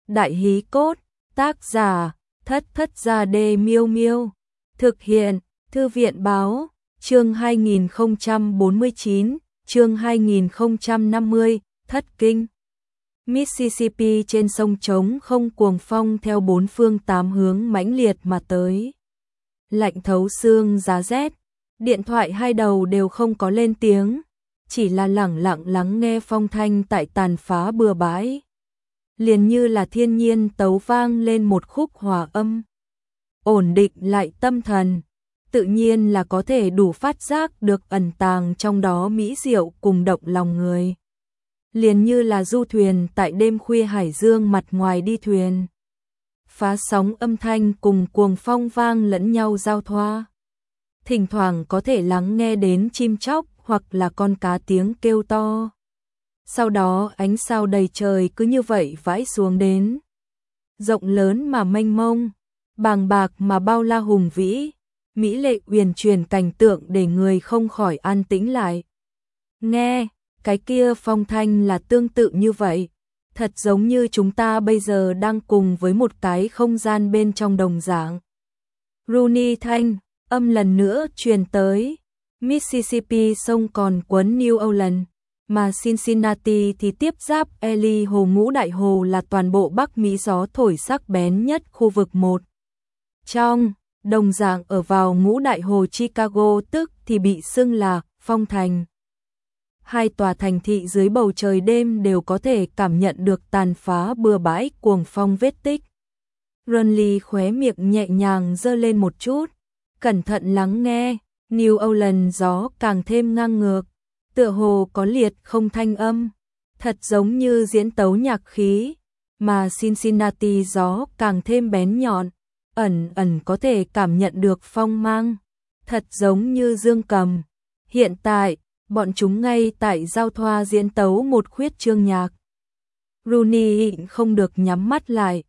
Đại hí cốt, tác giả, Thất Thất Gia Đê Miêu Miêu. Thực hiện, Thư viện báo, chương 2049, chương 2050, Thất Kinh. Mississippi trên sông trống không, cuồng phong theo bốn phương tám hướng mãnh liệt mà tới. Lạnh thấu xương giá rét, điện thoại hai đầu đều không có lên tiếng, chỉ là lẳng lặng lắng nghe phong thanh tại tàn phá bừa bãi. Liền như là thiên nhiên tấu vang lên một khúc hòa âm. Ổn định lại tâm thần, tự nhiên là có thể đủ phát giác được ẩn tàng trong đó mỹ diệu cùng động lòng người. Liền như là du thuyền tại đêm khuya hải dương mặt ngoài đi thuyền. Phá sóng âm thanh cùng cuồng phong vang lẫn nhau giao thoa. Thỉnh thoảng có thể lắng nghe đến chim chóc hoặc là con cá tiếng kêu to. Sau đó ánh sao đầy trời cứ như vậy vãi xuống đến. Rộng lớn mà mênh mông, bàng bạc mà bao la hùng vĩ, mỹ lệ uyển chuyển cảnh tượng để người không khỏi an tĩnh lại. Nghe, cái kia phong thanh là tương tự như vậy, thật giống như chúng ta bây giờ đang cùng với một cái không gian bên trong đồng dạng. Rooney thanh, âm lần nữa truyền tới. Mississippi sông còn quấn New Orleans, mà Cincinnati thì tiếp giáp Erie hồ ngũ đại hồ là toàn bộ Bắc Mỹ gió thổi sắc bén nhất khu vực 1. Trong, đồng dạng ở vào ngũ đại hồ Chicago tức thì bị xưng là Phong Thành. Hai tòa thành thị dưới bầu trời đêm đều có thể cảm nhận được tàn phá bừa bãi cuồng phong vết tích. Runley khóe miệng nhẹ nhàng giơ lên một chút, cẩn thận lắng nghe. New Orleans gió càng thêm ngang ngược, tựa hồ có liệt không thanh âm, thật giống như diễn tấu nhạc khí, mà Cincinnati gió càng thêm bén nhọn, ẩn ẩn có thể cảm nhận được phong mang, thật giống như dương cầm. Hiện tại, bọn chúng ngay tại giao thoa diễn tấu một khuyết chương nhạc. Rooney không được nhắm mắt lại,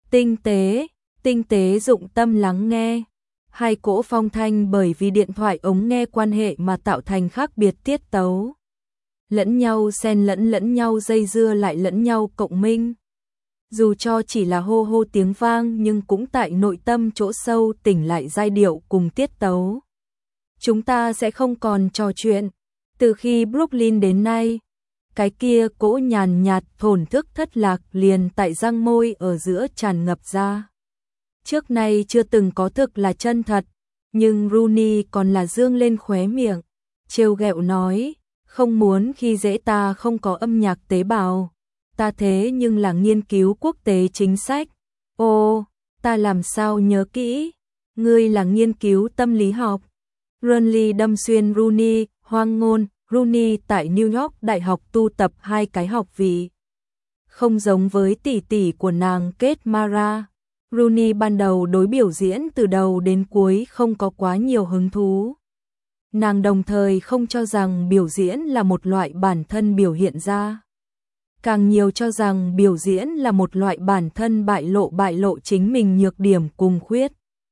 tinh tế dụng tâm lắng nghe. Hai cỗ phong thanh bởi vì điện thoại ống nghe quan hệ mà tạo thành khác biệt tiết tấu. Lẫn nhau xen lẫn nhau dây dưa lại lẫn nhau cộng minh. Dù cho chỉ là hô hô tiếng vang nhưng cũng tại nội tâm chỗ sâu tỉnh lại giai điệu cùng tiết tấu. Chúng ta sẽ không còn trò chuyện. Từ khi Brooklyn đến nay, cái kia cỗ nhàn nhạt thổn thức thất lạc liền tại răng môi ở giữa tràn ngập ra. Trước nay chưa từng có thực là chân thật, nhưng Rooney còn là dương lên khóe miệng, trêu ghẹo nói, không muốn khi dễ ta không có âm nhạc tế bào, ta thế nhưng là nghiên cứu quốc tế chính sách. Ô, ta làm sao nhớ kỹ, ngươi là nghiên cứu tâm lý học. Runley đâm xuyên Rooney, hoang ngôn, Rooney tại New York Đại học tu tập 2 cái học vị. Không giống với tỷ tỷ của nàng Kate Mara. Rooney ban đầu đối biểu diễn từ đầu đến cuối không có quá nhiều hứng thú. Nàng đồng thời không cho rằng biểu diễn là một loại bản thân biểu hiện ra. Càng nhiều cho rằng biểu diễn là một loại bản thân bại lộ chính mình nhược điểm cùng khuyết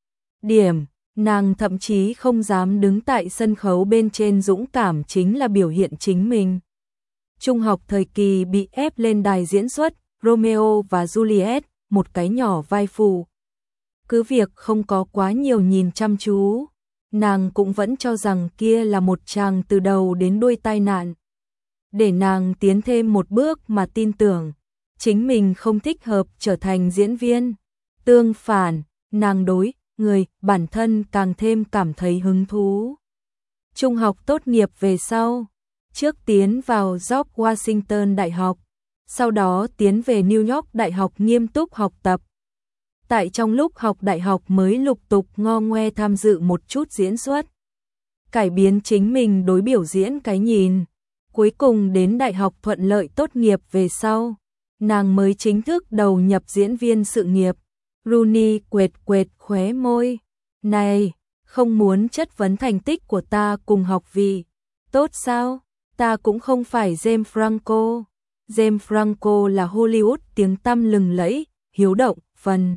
điểm. Nàng thậm chí không dám đứng tại sân khấu bên trên dũng cảm chính là biểu hiện chính mình. Trung học thời kỳ bị ép lên đài diễn xuất Romeo và Juliet, một cái nhỏ vai phụ. Cứ việc không có quá nhiều nhìn chăm chú, nàng cũng vẫn cho rằng kia là một chàng từ đầu đến đuôi tai nạn. Để nàng tiến thêm một bước mà tin tưởng, chính mình không thích hợp trở thành diễn viên. Tương phản, nàng đối người bản thân càng thêm cảm thấy hứng thú. Trung học tốt nghiệp về sau, trước tiến vào George Washington Đại học, sau đó tiến về New York Đại học nghiêm túc học tập. Tại trong lúc học đại học mới lục tục ngo ngoe tham dự một chút diễn xuất. Cải biến chính mình đối biểu diễn cái nhìn. Cuối cùng đến đại học thuận lợi tốt nghiệp về sau, nàng mới chính thức đầu nhập diễn viên sự nghiệp. Rooney quệt khóe môi. Này, không muốn chất vấn thành tích của ta cùng học vị. Tốt sao? Ta cũng không phải James Franco. James Franco là Hollywood tiếng tăm lừng lẫy, hiếu động, phần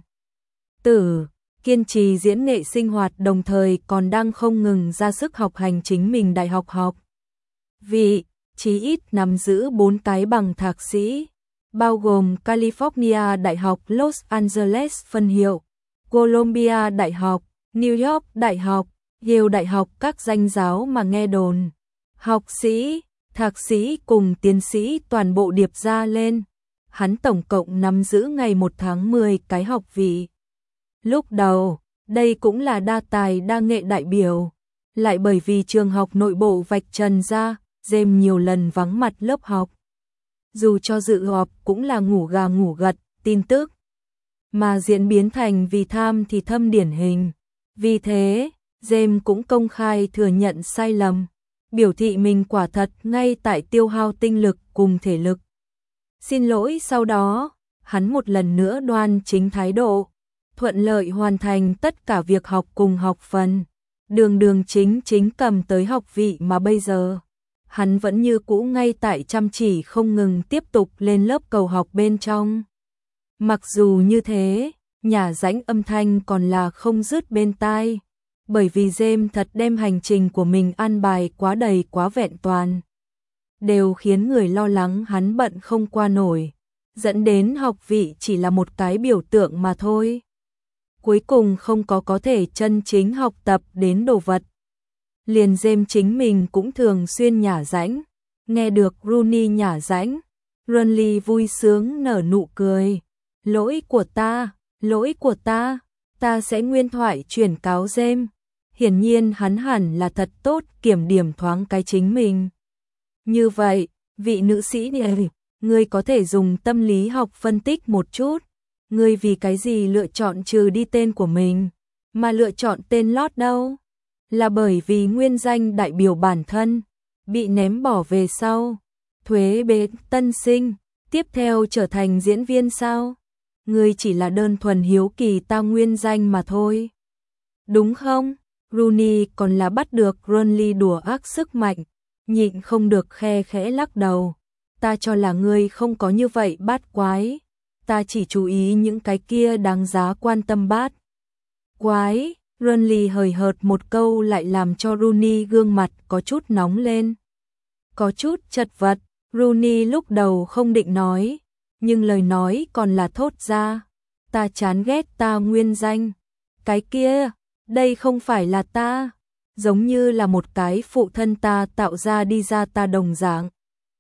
tử, kiên trì diễn nghệ sinh hoạt đồng thời còn đang không ngừng ra sức học hành chính mình đại học học. Vị, chí ít nắm giữ 4 cái bằng thạc sĩ. bao gồm California Đại học Los Angeles phân hiệu, Columbia Đại học, New York Đại học, Yale Đại học, các danh giáo mà nghe đồn. Học sĩ, thạc sĩ cùng tiến sĩ toàn bộ điệp ra lên. Hắn tổng cộng nắm giữ ngày 1 tháng 10 cái học vị. Lúc đầu, đây cũng là đa tài đa nghệ đại biểu. Lại bởi vì trường học nội bộ vạch trần ra, James nhiều lần vắng mặt lớp học. Dù cho dự họp cũng là ngủ gà ngủ gật, tin tức. Mà diễn biến thành vì tham thì thâm điển hình. Vì thế, James cũng công khai thừa nhận sai lầm. Biểu thị mình quả thật ngay tại tiêu hao tinh lực cùng thể lực. Xin lỗi sau đó, hắn một lần nữa đoan chính thái độ. Thuận lợi hoàn thành tất cả việc học cùng học phần. Đường chính cầm tới học vị mà bây giờ. Hắn vẫn như cũ ngay tại chăm chỉ không ngừng tiếp tục lên lớp cầu học bên trong. Mặc dù như thế, nhả rãnh âm thanh còn là không dứt bên tai. Bởi vì James thật đem hành trình của mình an bài quá đầy quá vẹn toàn. Đều khiến người lo lắng hắn bận không qua nổi. Dẫn đến học vị chỉ là một cái biểu tượng mà thôi. Cuối cùng không có thể chân chính học tập đến đồ vật. Liền James chính mình cũng thường xuyên nhả rãnh. Nghe được Rooney nhả rãnh, Ronly vui sướng nở nụ cười. Lỗi của ta sẽ nguyên thoại chuyển cáo James. Hiển nhiên hắn hẳn là thật tốt kiểm điểm thoáng cái chính mình. Như vậy, vị nữ sĩ này, ngươi có thể dùng tâm lý học phân tích một chút. Ngươi vì cái gì lựa chọn trừ đi tên của mình, mà lựa chọn tên lót đâu? Là bởi vì nguyên danh đại biểu bản thân, bị ném bỏ về sau. Thuế bế tân sinh, tiếp theo trở thành diễn viên sao? Ngươi chỉ là đơn thuần hiếu kỳ ta nguyên danh mà thôi. Đúng không? Rooney còn là bắt được Ronly đùa ác sức mạnh, nhịn không được khe khẽ lắc đầu. Ta cho là ngươi không có như vậy bát quái. Ta chỉ chú ý những cái kia đáng giá quan tâm bát quái. Ronly hời hợt một câu lại làm cho Rooney gương mặt có chút nóng lên. Có chút chật vật, Rooney lúc đầu không định nói, nhưng lời nói còn là thốt ra. Ta chán ghét ta nguyên danh. Cái kia, đây không phải là ta, giống như là một cái phụ thân ta tạo ra đi ra ta đồng dạng.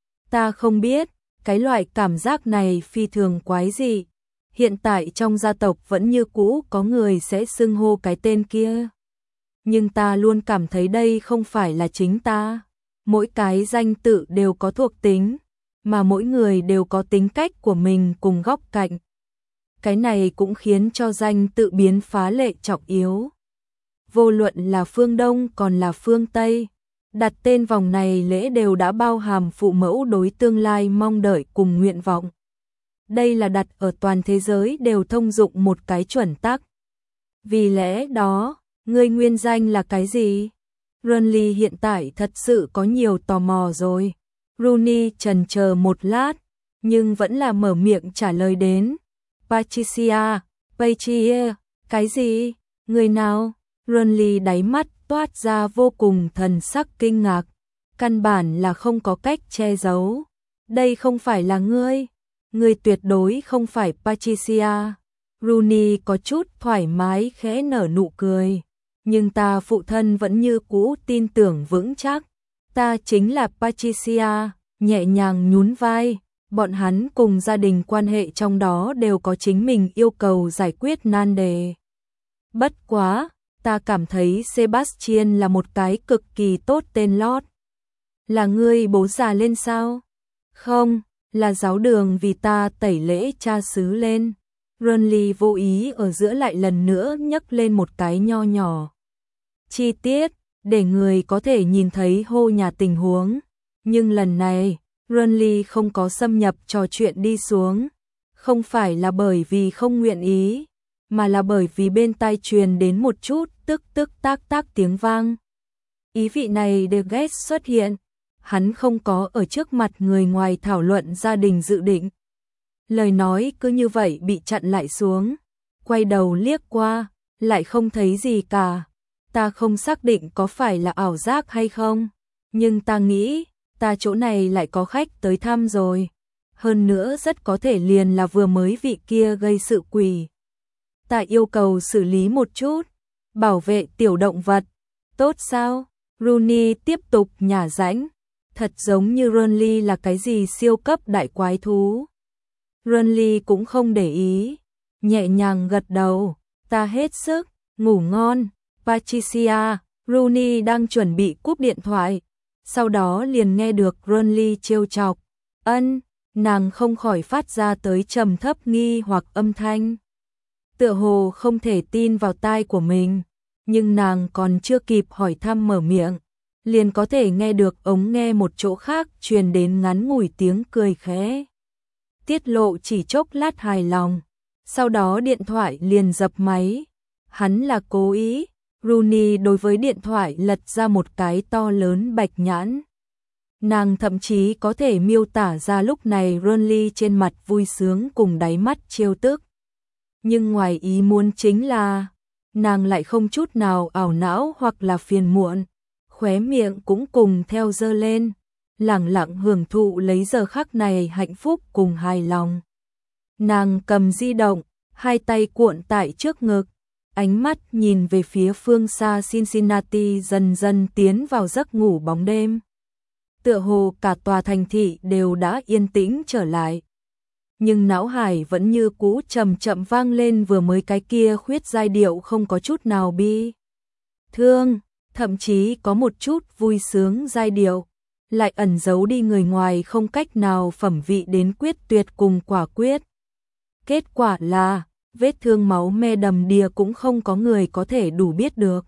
Ta không biết, cái loại cảm giác này phi thường quái dị. Hiện tại trong gia tộc vẫn như cũ có người sẽ xưng hô cái tên kia. Nhưng ta luôn cảm thấy đây không phải là chính ta. Mỗi cái danh tự đều có thuộc tính, mà mỗi người đều có tính cách của mình cùng góc cạnh. Cái này cũng khiến cho danh tự biến phá lệ trọng yếu. Vô luận là phương Đông còn là phương Tây, đặt tên vòng này lễ đều đã bao hàm phụ mẫu đối tương lai mong đợi cùng nguyện vọng. Đây là đặt ở toàn thế giới đều thông dụng một cái chuẩn tắc. Vì lẽ đó, ngươi nguyên danh là cái gì? Ronly hiện tại thật sự có nhiều tò mò rồi. Rooney chần chờ một lát, nhưng vẫn là mở miệng trả lời đến. Patricia, cái gì? Người nào? Ronly đáy mắt toát ra vô cùng thần sắc kinh ngạc. Căn bản là không có cách che giấu. Đây không phải là ngươi. Ngươi tuyệt đối không phải Patricia. Rooney có chút thoải mái khẽ nở nụ cười. Nhưng ta phụ thân vẫn như cũ tin tưởng vững chắc. Ta chính là Patricia, nhẹ nhàng nhún vai. Bọn hắn cùng gia đình quan hệ trong đó đều có chính mình yêu cầu giải quyết nan đề. Bất quá, ta cảm thấy Sebastian là một cái cực kỳ tốt tên lót. Là ngươi bố già lên sao? Không, là giáo đường vì ta tẩy lễ cha xứ lên. Ronly vô ý ở giữa lại lần nữa nhấc lên một cái nho nhỏ chi tiết, để người có thể nhìn thấy hô nhà tình huống. Nhưng lần này, Ronly không có xâm nhập trò chuyện đi xuống. Không phải là bởi vì không nguyện ý, mà là bởi vì bên tai truyền đến một chút tức tác tiếng vang. Ý vị này được ghét xuất hiện. Hắn không có ở trước mặt người ngoài thảo luận gia đình dự định. Lời nói cứ như vậy bị chặn lại xuống. Quay đầu liếc qua, lại không thấy gì cả. Ta không xác định có phải là ảo giác hay không. Nhưng ta nghĩ, ta chỗ này lại có khách tới thăm rồi. hơn nữa rất có thể liền là vừa mới vị kia gây sự quỷ. Ta yêu cầu xử lý một chút, bảo vệ tiểu động vật, tốt sao? Rooney tiếp tục nhả rãnh, thật giống như Ronly là cái gì siêu cấp đại quái thú. Ronly cũng không để ý, nhẹ nhàng gật đầu, ta hết sức, ngủ ngon, Patricia. Rooney đang chuẩn bị cúp điện thoại, sau đó liền nghe được Ronly trêu chọc, nàng không khỏi phát ra tới trầm thấp nghi hoặc âm thanh. Tựa hồ không thể tin vào tai của mình, nhưng nàng còn chưa kịp hỏi thăm mở miệng, liền có thể nghe được ống nghe một chỗ khác truyền đến ngắn ngủi tiếng cười khẽ. Tiết lộ chỉ chốc lát hài lòng, sau đó điện thoại liền dập máy. Hắn là cố ý. Rooney đối với điện thoại lật ra một cái to lớn bạch nhãn. Nàng thậm chí có thể miêu tả ra lúc này Ronly trên mặt vui sướng cùng đáy mắt trêu tức. Nhưng ngoài ý muốn chính là, nàng lại không chút nào ảo não hoặc là phiền muộn, khóe miệng cũng cùng theo giơ lên, lẳng lặng hưởng thụ lấy giờ khắc này hạnh phúc cùng hài lòng. Nàng cầm di động, hai tay cuộn tại trước ngực, ánh mắt nhìn về phía phương xa Cincinnati dần dần tiến vào giấc ngủ bóng đêm. Tựa hồ cả tòa thành thị đều đã yên tĩnh trở lại. Nhưng não hải vẫn như cũ chậm chậm vang lên vừa mới cái kia khuyết giai điệu không có chút nào bi thương, thậm chí có một chút vui sướng giai điệu, lại ẩn giấu đi người ngoài không cách nào phẩm vị đến quyết tuyệt cùng quả quyết. Kết quả là, vết thương máu me đầm đìa cũng không có người có thể đủ biết được.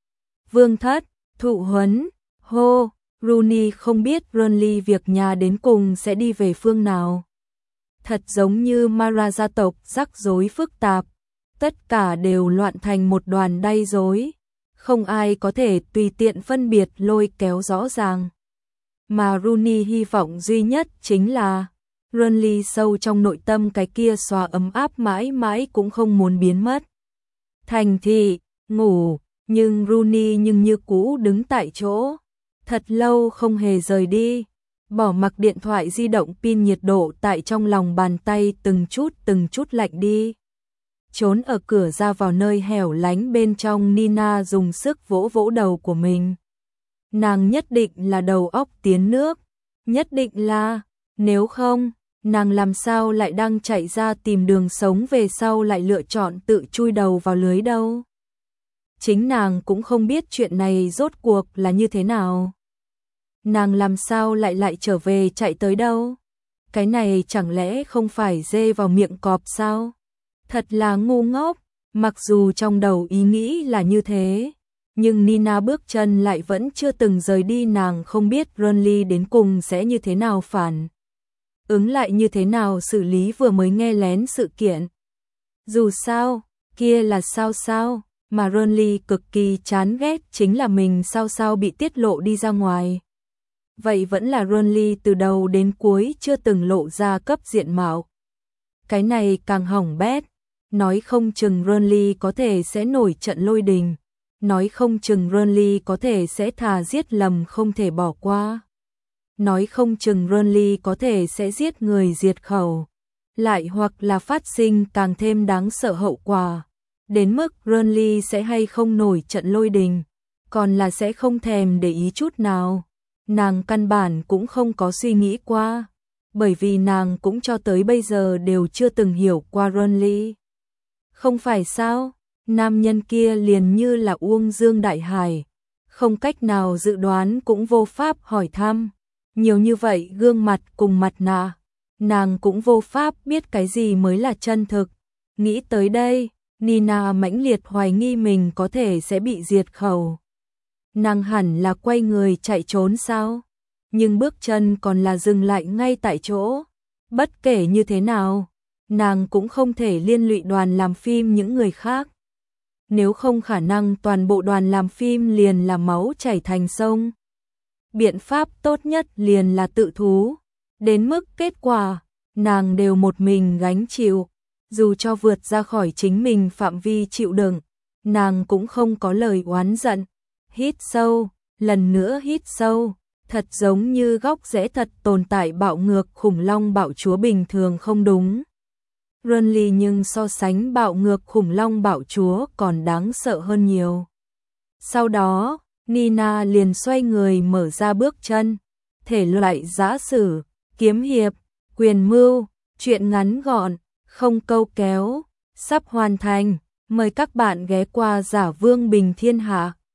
Vương thất, thụ huấn, hô, Rooney không biết Ronly việc nhà đến cùng sẽ đi về phương nào. Thật giống như Mara gia tộc rắc rối phức tạp, tất cả đều loạn thành một đoàn đay rối, không ai có thể tùy tiện phân biệt lôi kéo rõ ràng. Mà Rooney hy vọng duy nhất chính là Ronly sâu trong nội tâm cái kia xóa ấm áp mãi mãi cũng không muốn biến mất. Thành thị, ngủ, nhưng Rooney như cũ đứng tại chỗ, thật lâu không hề rời đi, bỏ mặc điện thoại di động pin nhiệt độ tại trong lòng bàn tay từng chút lạnh đi. Trốn ở cửa ra vào nơi hẻo lánh bên trong, Nina dùng sức vỗ vỗ đầu của mình. Nàng nhất định là đầu óc tiến nước, nhất định là, nếu không, nàng làm sao lại đang chạy ra tìm đường sống về sau lại lựa chọn tự chui đầu vào lưới đâu. Chính nàng cũng không biết chuyện này rốt cuộc là như thế nào. Nàng làm sao lại trở về chạy tới đâu? Cái này chẳng lẽ không phải dê vào miệng cọp sao? Thật là ngu ngốc, mặc dù trong đầu ý nghĩ là như thế, nhưng Nina bước chân lại vẫn chưa từng rời đi. Nàng không biết Ronly đến cùng sẽ như thế nào phản ứng, lại như thế nào xử lý vừa mới nghe lén sự kiện. Dù sao, kia là sao, mà Ronly cực kỳ chán ghét chính là mình sao bị tiết lộ đi ra ngoài. Vậy vẫn là Ronly từ đầu đến cuối chưa từng lộ ra cấp diện mạo. Cái này càng hỏng bét, nói không chừng Ronly có thể sẽ nổi trận lôi đình, nói không chừng Ronly có thể sẽ thà giết lầm không thể bỏ qua, nói không chừng Ronly có thể sẽ giết người diệt khẩu, lại hoặc là phát sinh càng thêm đáng sợ hậu quả, đến mức Ronly sẽ hay không nổi trận lôi đình, còn là sẽ không thèm để ý chút nào. Nàng căn bản cũng không có suy nghĩ qua, bởi vì nàng cũng cho tới bây giờ đều chưa từng hiểu qua Ronly. Không phải sao, nam nhân kia liền như là Uông Dương Đại Hải, không cách nào dự đoán cũng vô pháp hỏi thăm, nhiều như vậy gương mặt cùng mặt nạ, nàng cũng vô pháp biết cái gì mới là chân thực. Nghĩ tới đây, Nina mãnh liệt hoài nghi mình có thể sẽ bị diệt khẩu. Nàng hẳn là quay người chạy trốn sao? Nhưng bước chân còn là dừng lại ngay tại chỗ. Bất kể như thế nào, nàng cũng không thể liên lụy đoàn làm phim những người khác. Nếu không khả năng toàn bộ đoàn làm phim liền là máu chảy thành sông. Biện pháp tốt nhất liền là tự thú. Đến mức kết quả, nàng đều một mình gánh chịu. Dù cho vượt ra khỏi chính mình phạm vi chịu đựng, nàng cũng không có lời oán giận. Hít sâu, lần nữa hít sâu, thật giống như góc rẽ thật tồn tại bạo ngược khủng long bạo chúa bình thường không đúng. Renly nhưng so sánh bạo ngược khủng long bạo chúa còn đáng sợ hơn nhiều. Sau đó, Nina liền xoay người mở ra bước chân, thể loại giã sử, kiếm hiệp, quyền mưu, truyện ngắn gọn, không câu kéo, sắp hoàn thành, mời các bạn ghé qua Giả Vương Bình Thiên Hạ.